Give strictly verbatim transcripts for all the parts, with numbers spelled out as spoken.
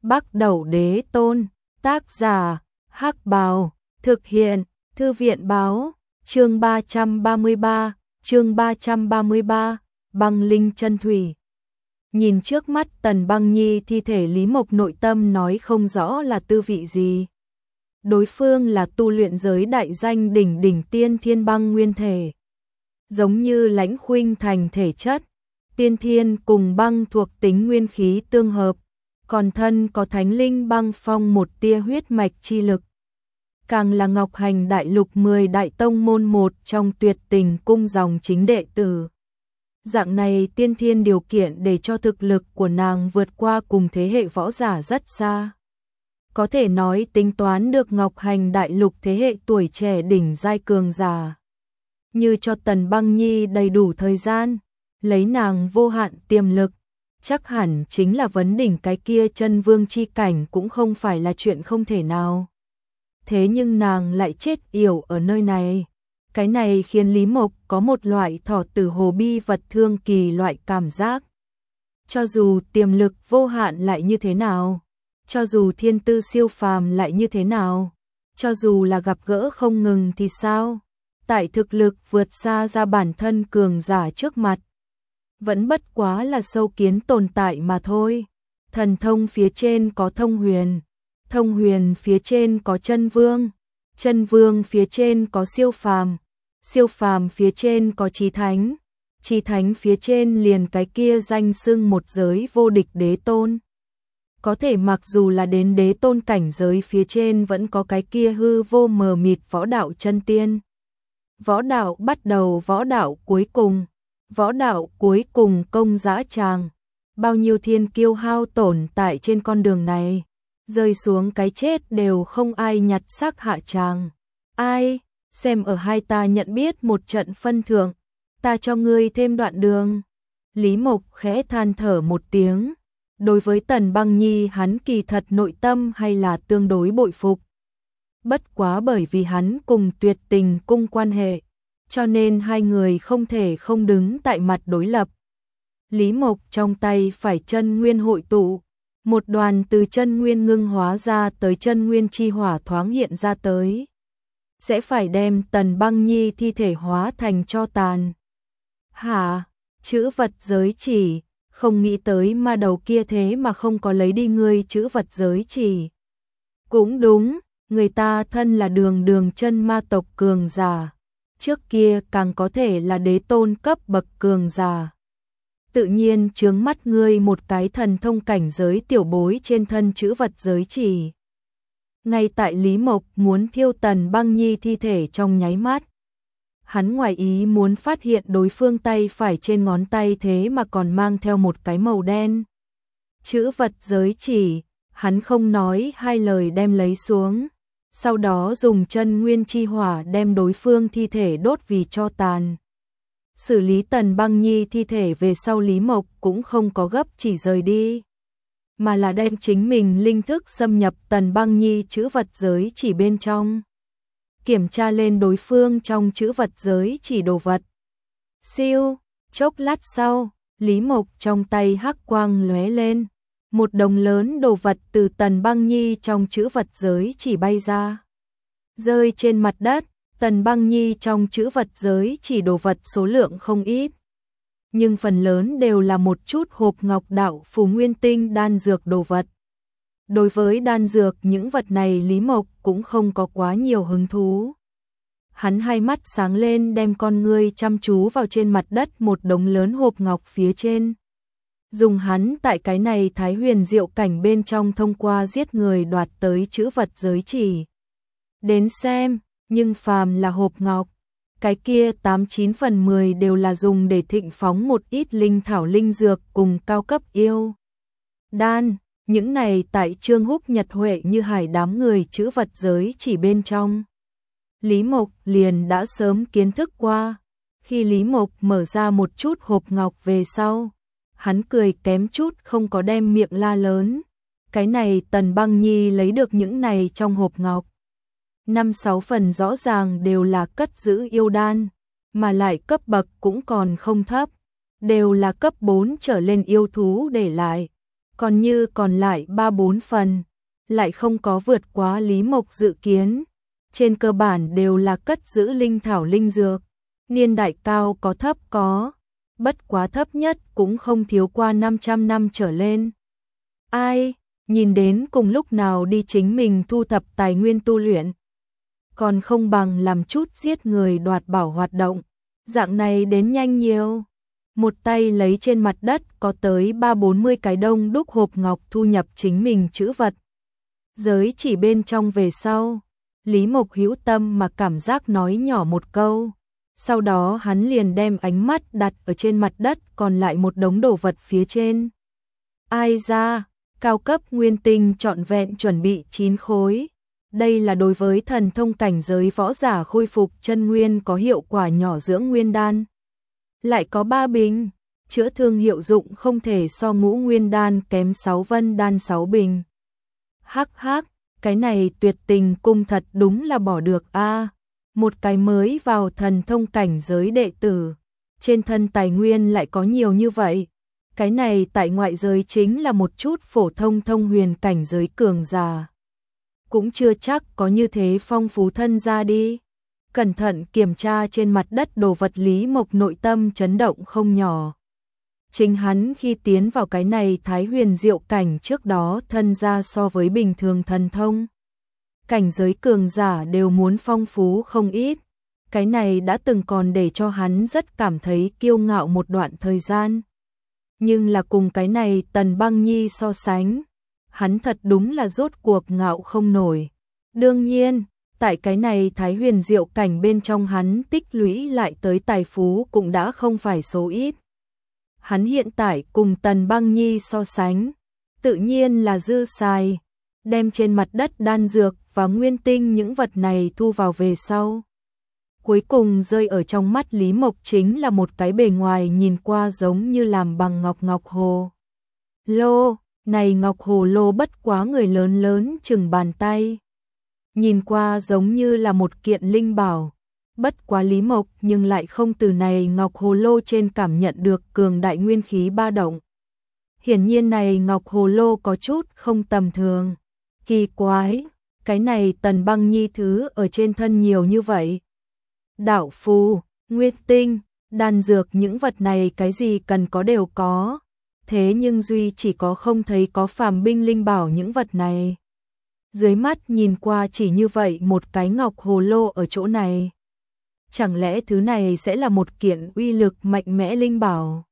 Bắc Đẩu Đế Tôn, tác giả, Hắc Bào, thực hiện, Thư viện Báo, chương ba trăm ba mươi ba, chương ba trăm ba mươi ba, Băng Linh Chân Thủy. Nhìn trước mắt Tần Băng Nhi thi thể, Lý Mộc nội tâm nói không rõ là tư vị gì. Đối phương là tu luyện giới đại danh đỉnh đỉnh tiên thiên băng nguyên thể. Giống như Lãnh Khuynh Thành thể chất, tiên thiên cùng băng thuộc tính nguyên khí tương hợp, còn thân có thánh linh băng phong một tia huyết mạch chi lực. Càng là Ngọc Hành Đại Lục mười đại tông môn một trong Tuyệt Tình cung dòng chính đệ tử. Dạng này tiên thiên điều kiện để cho thực lực của nàng vượt qua cùng thế hệ võ giả rất xa. Có thể nói tính toán được Ngọc Hành Đại Lục thế hệ tuổi trẻ đỉnh giai cường giả. Như cho Tần Băng Nhi đầy đủ thời gian, lấy nàng vô hạn tiềm lực, chắc hẳn chính là vấn đỉnh cái kia chân vương chi cảnh cũng không phải là chuyện không thể nào. Thế nhưng nàng lại chết yểu ở nơi này. Cái này khiến Lý Mộc có một loại thỏ tử hồ bi vật thương kỳ loại cảm giác. Cho dù tiềm lực vô hạn lại như thế nào, cho dù thiên tư siêu phàm lại như thế nào, cho dù là gặp gỡ không ngừng thì sao, tại thực lực vượt xa ra bản thân cường giả trước mặt, vẫn bất quá là sâu kiến tồn tại mà thôi. Thần thông phía trên có thông huyền, thông huyền phía trên có chân vương, chân vương phía trên có siêu phàm, siêu phàm phía trên có chí thánh, chí thánh phía trên liền cái kia danh xưng một giới vô địch đế tôn. Có thể mặc dù là đến đế tôn cảnh giới phía trên vẫn có cái kia hư vô mờ mịt võ đạo chân tiên. Võ đạo bắt đầu, võ đạo cuối cùng, võ đạo cuối cùng công dã tràng. Bao nhiêu thiên kiêu hao tổn tại trên con đường này, rơi xuống cái chết đều không ai nhặt xác hạ tràng. Ai, xem ở hai ta nhận biết một trận phân thượng, ta cho ngươi thêm đoạn đường. Lý Mộc khẽ than thở một tiếng. Đối với Tần Băng Nhi hắn kỳ thật nội tâm hay là tương đối bội phục. Bất quá bởi vì hắn cùng Tuyệt Tình cung quan hệ, cho nên hai người không thể không đứng tại mặt đối lập. Lý Mộc trong tay phải chân nguyên hội tụ, một đoàn từ chân nguyên ngưng hóa ra tới chân nguyên chi hỏa thoáng hiện ra tới. Sẽ phải đem Tần Băng Nhi thi thể hóa thành tro tàn. Hả? Chữ vật giới chỉ, không nghĩ tới ma đầu kia thế mà không có lấy đi ngươi chữ vật giới chỉ. Cũng đúng, người ta thân là đường đường chân ma tộc cường giả, trước kia càng có thể là đế tôn cấp bậc cường giả. Tự nhiên chướng mắt ngươi một cái thần thông cảnh giới tiểu bối trên thân chữ vật giới chỉ. Ngay tại Lý Mộc muốn thiêu Tần Băng Nhi thi thể trong nháy mắt, hắn ngoài ý muốn phát hiện đối phương tay phải trên ngón tay thế mà còn mang theo một cái màu đen chữ vật giới chỉ. Hắn không nói hai lời đem lấy xuống, sau đó dùng chân nguyên chi hỏa đem đối phương thi thể đốt vì tro tàn. Xử lý Tần Băng Nhi thi thể về sau, Lý Mộc cũng không có gấp chỉ rời đi, mà là đem chính mình linh thức xâm nhập Tần Băng Nhi chữ vật giới chỉ bên trong, kiểm tra lên đối phương trong chữ vật giới chỉ đồ vật. Siêu, chốc lát sau, Lý Mộc trong tay hắc quang lóe lên, một đống lớn đồ vật từ Tần Băng Nhi trong chữ vật giới chỉ bay ra, rơi trên mặt đất. Tần Băng Nhi trong chữ vật giới chỉ đồ vật số lượng không ít, nhưng phần lớn đều là một chút hộp ngọc đạo phù nguyên tinh đan dược đồ vật. Đối với đan dược những vật này Lý Mộc cũng không có quá nhiều hứng thú. Hắn hai mắt sáng lên đem con ngươi chăm chú vào trên mặt đất một đống lớn hộp ngọc phía trên. Dùng hắn tại cái này thái huyền diệu cảnh bên trong thông qua giết người đoạt tới chữ vật giới chỉ đến xem, nhưng phàm là hộp ngọc, cái kia tám chín phần mười đều là dùng để thịnh phóng một ít linh thảo linh dược cùng cao cấp yêu đan. Những này tại Trương Húc Nhật Huệ như hải đám người chữ vật giới chỉ bên trong, Lý Mộc liền đã sớm kiến thức qua. Khi Lý Mộc mở ra một chút hộp ngọc về sau, hắn cười kém chút không có đem miệng la lớn. Cái này Tần Băng Nhi lấy được những này trong hộp ngọc, năm sáu phần rõ ràng đều là cất giữ yêu đan, mà lại cấp bậc cũng còn không thấp, đều là cấp bốn trở lên yêu thú để lại. còn như còn lại ba bốn phần, lại không có vượt quá Lý Mộc dự kiến, trên cơ bản đều là cất giữ linh thảo linh dược, niên đại cao có thấp có, bất quá thấp nhất cũng không thiếu qua năm trăm năm trở lên. Ai, nhìn đến cùng lúc nào đi chính mình thu thập tài nguyên tu luyện, còn không bằng làm chút giết người đoạt bảo hoạt động, dạng này đến nhanh nhiều. Một tay lấy trên mặt đất có tới ba bốn mươi cái đông đúc hộp ngọc thu nhập chính mình trữ vật. Giới chỉ bên trong về sau, Lý Mộc hữu tâm mà cảm giác nói nhỏ một câu. Sau đó hắn liền đem ánh mắt đặt ở trên mặt đất còn lại một đống đồ vật phía trên. Ai ra, cao cấp nguyên tinh trọn vẹn chuẩn bị chín khối. Đây là đối với thần thông cảnh giới võ giả khôi phục chân nguyên có hiệu quả nhỏ dưỡng nguyên đan. Lại có ba bình, chữa thương hiệu dụng không thể so ngũ nguyên đan kém sáu vân đan sáu bình. Hắc hắc, cái này tuyệt tình cung thật đúng là bỏ được a. Một cái mới vào thần thông cảnh giới đệ tử, trên thân tài nguyên lại có nhiều như vậy. Cái này tại ngoại giới chính là một chút phổ thông thông huyền cảnh giới cường giả. Cũng chưa chắc có như thế phong phú thân ra đi. Cẩn thận kiểm tra trên mặt đất đồ vật Lý Mộc nội tâm chấn động không nhỏ. Chính hắn khi tiến vào cái này thái huyền diệu cảnh trước đó thân ra so với bình thường thần thông. Cảnh giới cường giả đều muốn phong phú không ít. Cái này đã từng còn để cho hắn rất cảm thấy kiêu ngạo một đoạn thời gian. Nhưng là cùng cái này Tần Băng Nhi so sánh, hắn thật đúng là rốt cuộc ngạo không nổi. Đương nhiên, tại cái này thái huyền diệu cảnh bên trong hắn tích lũy lại tới tài phú cũng đã không phải số ít. Hắn hiện tại cùng Tần Băng Nhi so sánh, tự nhiên là dư xài, đem trên mặt đất đan dược và nguyên tinh những vật này thu vào về sau. Cuối cùng rơi ở trong mắt Lý Mộc chính là một cái bề ngoài nhìn qua giống như làm bằng ngọc ngọc hồ lô, này ngọc hồ lô bất quá người lớn lớn chừng bàn tay. Nhìn qua giống như là một kiện linh bảo, bất quá Lý Mộc nhưng lại không từ này ngọc hồ lô trên cảm nhận được cường đại nguyên khí ba động. Hiển nhiên này ngọc hồ lô có chút không tầm thường. Kỳ quái, cái này Tần Băng Nhi thứ ở trên thân nhiều như vậy. Đạo phù, nguyên tinh, đan dược những vật này cái gì cần có đều có. Thế nhưng duy chỉ có không thấy có phàm binh linh bảo những vật này. Dưới mắt nhìn qua chỉ như vậy một cái ngọc hồ lô ở chỗ này. Chẳng lẽ thứ này sẽ là một kiện uy lực mạnh mẽ linh bảo?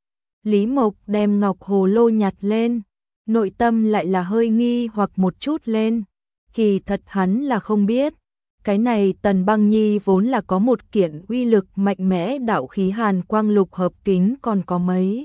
Lý Mộc đem ngọc hồ lô nhặt lên, nội tâm lại là hơi nghi hoặc một chút lên. Kỳ thật hắn là không biết, cái này Tần Băng Nhi vốn là có một kiện uy lực mạnh mẽ đạo khí hàn quang lục hợp kính còn có mấy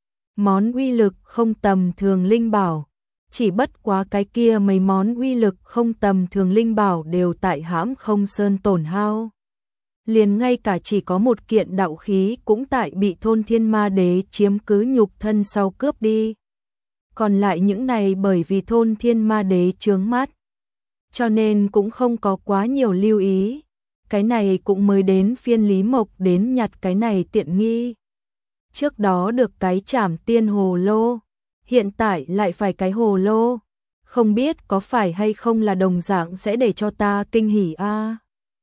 món uy lực không tầm thường linh bảo. Chỉ bất quá cái kia mấy món uy lực không tầm thường linh bảo đều tại hãm không sơn tổn hao. Liền ngay cả chỉ có một kiện đạo khí cũng tại bị thôn thiên ma đế chiếm cứ nhục thân sau cướp đi. Còn lại những này bởi vì thôn thiên ma đế chướng mắt, cho nên cũng không có quá nhiều lưu ý. Cái này cũng mới đến phiên Lý Mộc đến nhặt cái này tiện nghi. Trước đó được cái trảm tiên hồ lô, hiện tại lại phải cái hồ lô. Không biết có phải hay không là đồng dạng sẽ để cho ta kinh hỉ a.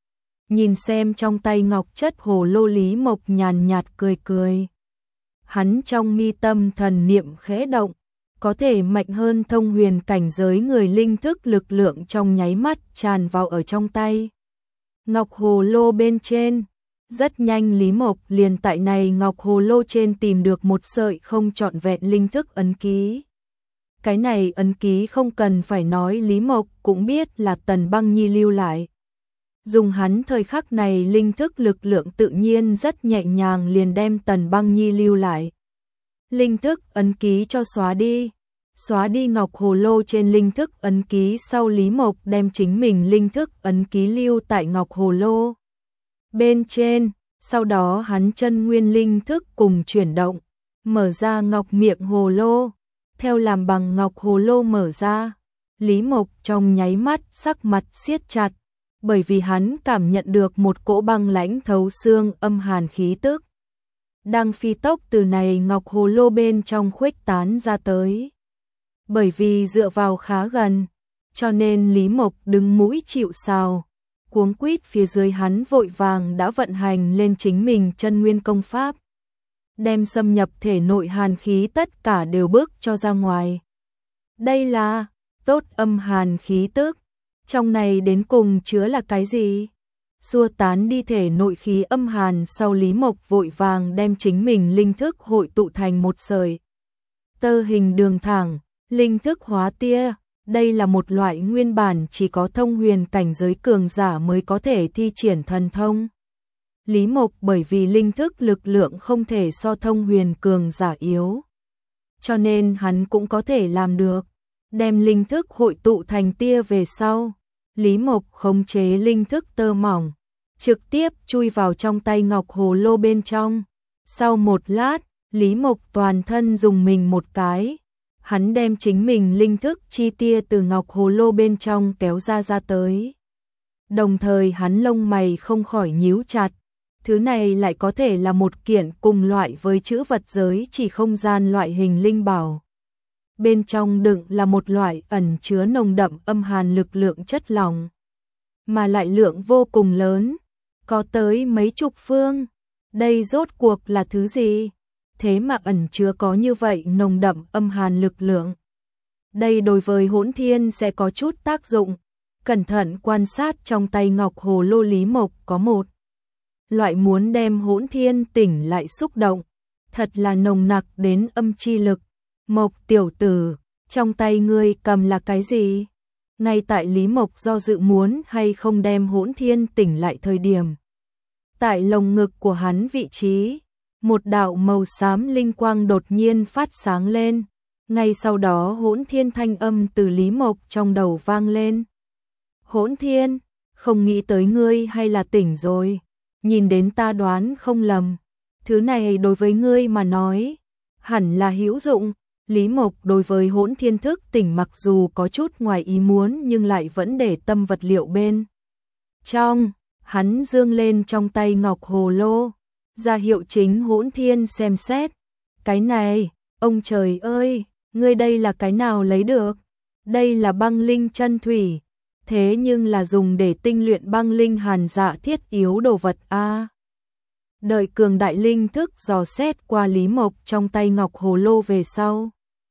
Nhìn xem trong tay ngọc chất hồ lô Lý Mộc nhàn nhạt cười cười. Hắn trong mi tâm thần niệm khẽ động, có thể mạnh hơn thông huyền cảnh giới người linh thức lực lượng trong nháy mắt tràn vào ở trong tay. Ngọc hồ lô bên trên, rất nhanh Lý Mộc liền tại này ngọc hồ lô trên tìm được một sợi không trọn vẹn linh thức ấn ký. Cái này ấn ký không cần phải nói Lý Mộc cũng biết là Tần Băng Nhi lưu lại. Dùng hắn thời khắc này linh thức lực lượng tự nhiên rất nhẹ nhàng liền đem Tần Băng Nhi lưu lại. Linh thức ấn ký cho xóa đi. Xóa đi ngọc hồ lô trên linh thức ấn ký sau Lý Mộc đem chính mình linh thức ấn ký lưu tại ngọc hồ lô bên trên, sau đó hắn chân nguyên linh thức cùng chuyển động, mở ra ngọc miệng hồ lô, theo làm bằng ngọc hồ lô mở ra. Lý Mộc trong nháy mắt sắc mặt siết chặt, bởi vì hắn cảm nhận được một cỗ băng lãnh thấu xương âm hàn khí tức đang phi tốc từ này ngọc hồ lô bên trong khuếch tán ra tới. Bởi vì dựa vào khá gần, cho nên Lý Mộc đứng mũi chịu sào, cuống quýt phía dưới hắn vội vàng đã vận hành lên chính mình chân nguyên công pháp, đem xâm nhập thể nội hàn khí tất cả đều bước cho ra ngoài. Đây là tốt âm hàn khí tức, trong này đến cùng chứa là cái gì? Xua tán đi thể nội khí âm hàn sau, Lý Mộc vội vàng đem chính mình linh thức hội tụ thành một sợi tơ hình đường thẳng, linh thức hóa tia. Đây là một loại nguyên bản chỉ có thông huyền cảnh giới cường giả mới có thể thi triển thần thông. Lý Mộc bởi vì linh thức lực lượng không thể so thông huyền cường giả yếu, cho nên hắn cũng có thể làm được. Đem linh thức hội tụ thành tia về sau, Lý Mộc khống chế linh thức tơ mỏng, trực tiếp chui vào trong tay ngọc hồ lô bên trong. Sau một lát, Lý Mộc toàn thân dùng mình một cái, hắn đem chính mình linh thức chi tia từ ngọc hồ lô bên trong kéo ra ra tới. Đồng thời hắn lông mày không khỏi nhíu chặt, thứ này lại có thể là một kiện cùng loại với chữ vật giới chỉ không gian loại hình linh bảo. Bên trong đựng là một loại ẩn chứa nồng đậm âm hàn lực lượng chất lỏng, mà lại lượng vô cùng lớn, có tới mấy chục phương. Đây rốt cuộc là thứ gì? Thế mà ẩn chứa có như vậy nồng đậm âm hàn lực lượng. Đây đối với Hỗn Thiên sẽ có chút tác dụng. Cẩn thận quan sát trong tay ngọc hồ lô, Lý Mộc có một loại muốn đem Hỗn Thiên tỉnh lại xúc động, thật là nồng nặc đến âm chi lực. Mộc tiểu tử, trong tay ngươi cầm là cái gì? Ngay tại Lý Mộc do dự muốn hay không đem Hỗn Thiên tỉnh lại thời điểm, tại lồng ngực của hắn vị trí, một đạo màu xám linh quang đột nhiên phát sáng lên. Ngay sau đó Hỗn Thiên thanh âm từ Lý Mộc trong đầu vang lên. Hỗn Thiên, không nghĩ tới ngươi hay là tỉnh rồi. Nhìn đến ta đoán không lầm, thứ này đối với ngươi mà nói hẳn là hữu dụng. Lý Mộc đối với Hỗn Thiên thức tỉnh mặc dù có chút ngoài ý muốn nhưng lại vẫn để tâm vật liệu bên trong. Hắn dương lên trong tay ngọc hồ lô, ra hiệu chính Hỗn Thiên xem xét. Cái này, ông trời ơi, ngươi đây là cái nào lấy được? Đây là băng linh chân thủy, thế nhưng là dùng để tinh luyện băng linh hàn dạ thiết yếu đồ vật a. À, đợi cường đại linh thức dò xét qua Lý Mộc trong tay ngọc hồ lô về sau,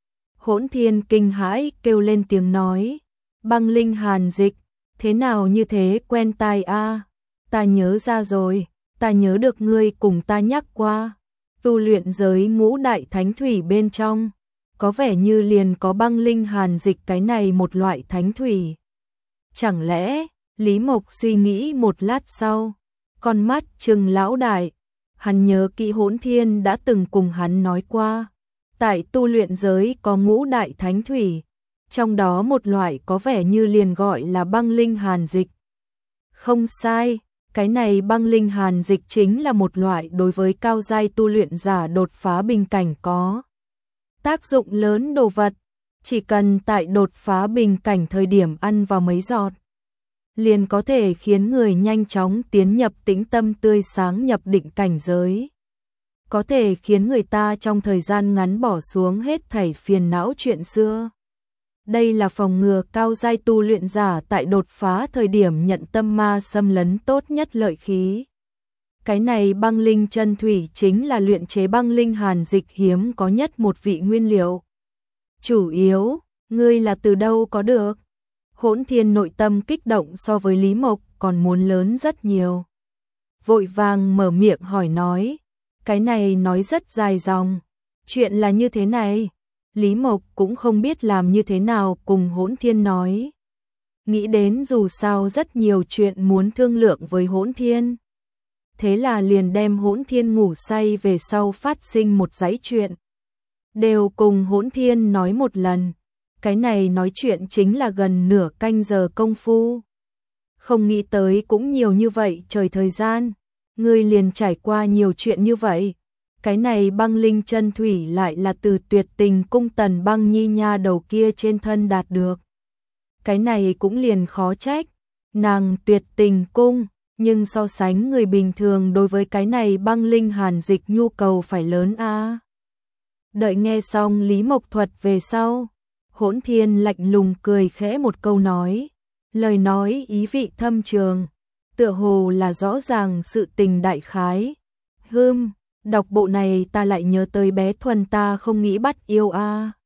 Hỗn Thiên kinh hãi kêu lên tiếng nói, băng linh hàn dịch, thế nào như thế quen tai a? À, ta nhớ ra rồi, ta nhớ được ngươi cùng ta nhắc qua, tu luyện giới ngũ đại thánh thủy bên trong, có vẻ như liền có băng linh hàn dịch cái này một loại thánh thủy. Chẳng lẽ, Lý Mộc suy nghĩ một lát sau, con mắt trừng lão đại, hắn nhớ kỹ Hỗn Thiên đã từng cùng hắn nói qua, tại tu luyện giới có ngũ đại thánh thủy, trong đó một loại có vẻ như liền gọi là băng linh hàn dịch. Không sai, cái này băng linh hàn dịch chính là một loại đối với cao giai tu luyện giả đột phá bình cảnh có tác dụng lớn đồ vật, chỉ cần tại đột phá bình cảnh thời điểm ăn vào mấy giọt, liền có thể khiến người nhanh chóng tiến nhập tĩnh tâm tươi sáng nhập định cảnh giới, có thể khiến người ta trong thời gian ngắn bỏ xuống hết thảy phiền não chuyện xưa. Đây là phòng ngừa cao giai tu luyện giả tại đột phá thời điểm nhận tâm ma xâm lấn tốt nhất lợi khí. Cái này băng linh chân thủy chính là luyện chế băng linh hàn dịch hiếm có nhất một vị nguyên liệu. Chủ yếu, ngươi là từ đâu có được? Hỗn Thiên nội tâm kích động so với Lý Mộc còn muốn lớn rất nhiều. Vội vàng mở miệng hỏi nói, cái này nói rất dài dòng. Chuyện là như thế này, Lý Mộc cũng không biết làm như thế nào cùng Hỗn Thiên nói. Nghĩ đến dù sao rất nhiều chuyện muốn thương lượng với Hỗn Thiên. Thế là liền đem Hỗn Thiên ngủ say về sau phát sinh một dãy chuyện, đều cùng Hỗn Thiên nói một lần. Cái này nói chuyện chính là gần nửa canh giờ công phu. Không nghĩ tới cũng nhiều như vậy trời thời gian, ngươi liền trải qua nhiều chuyện như vậy. Cái này băng linh chân thủy lại là từ Tuyệt Tình cung Tần Băng Nhi nha đầu kia trên thân đạt được. Cái này cũng liền khó trách, nàng Tuyệt Tình cung, nhưng so sánh người bình thường đối với cái này băng linh hàn dịch nhu cầu phải lớn a. À. Đợi nghe xong Lý Mộc thuật về sau, Hỗn Thiên lạnh lùng cười khẽ một câu nói, lời nói ý vị thâm trường, tựa hồ là rõ ràng sự tình đại khái. Hừm, đọc bộ này ta lại nhớ tới bé Thuần ta không nghĩ bắt yêu a.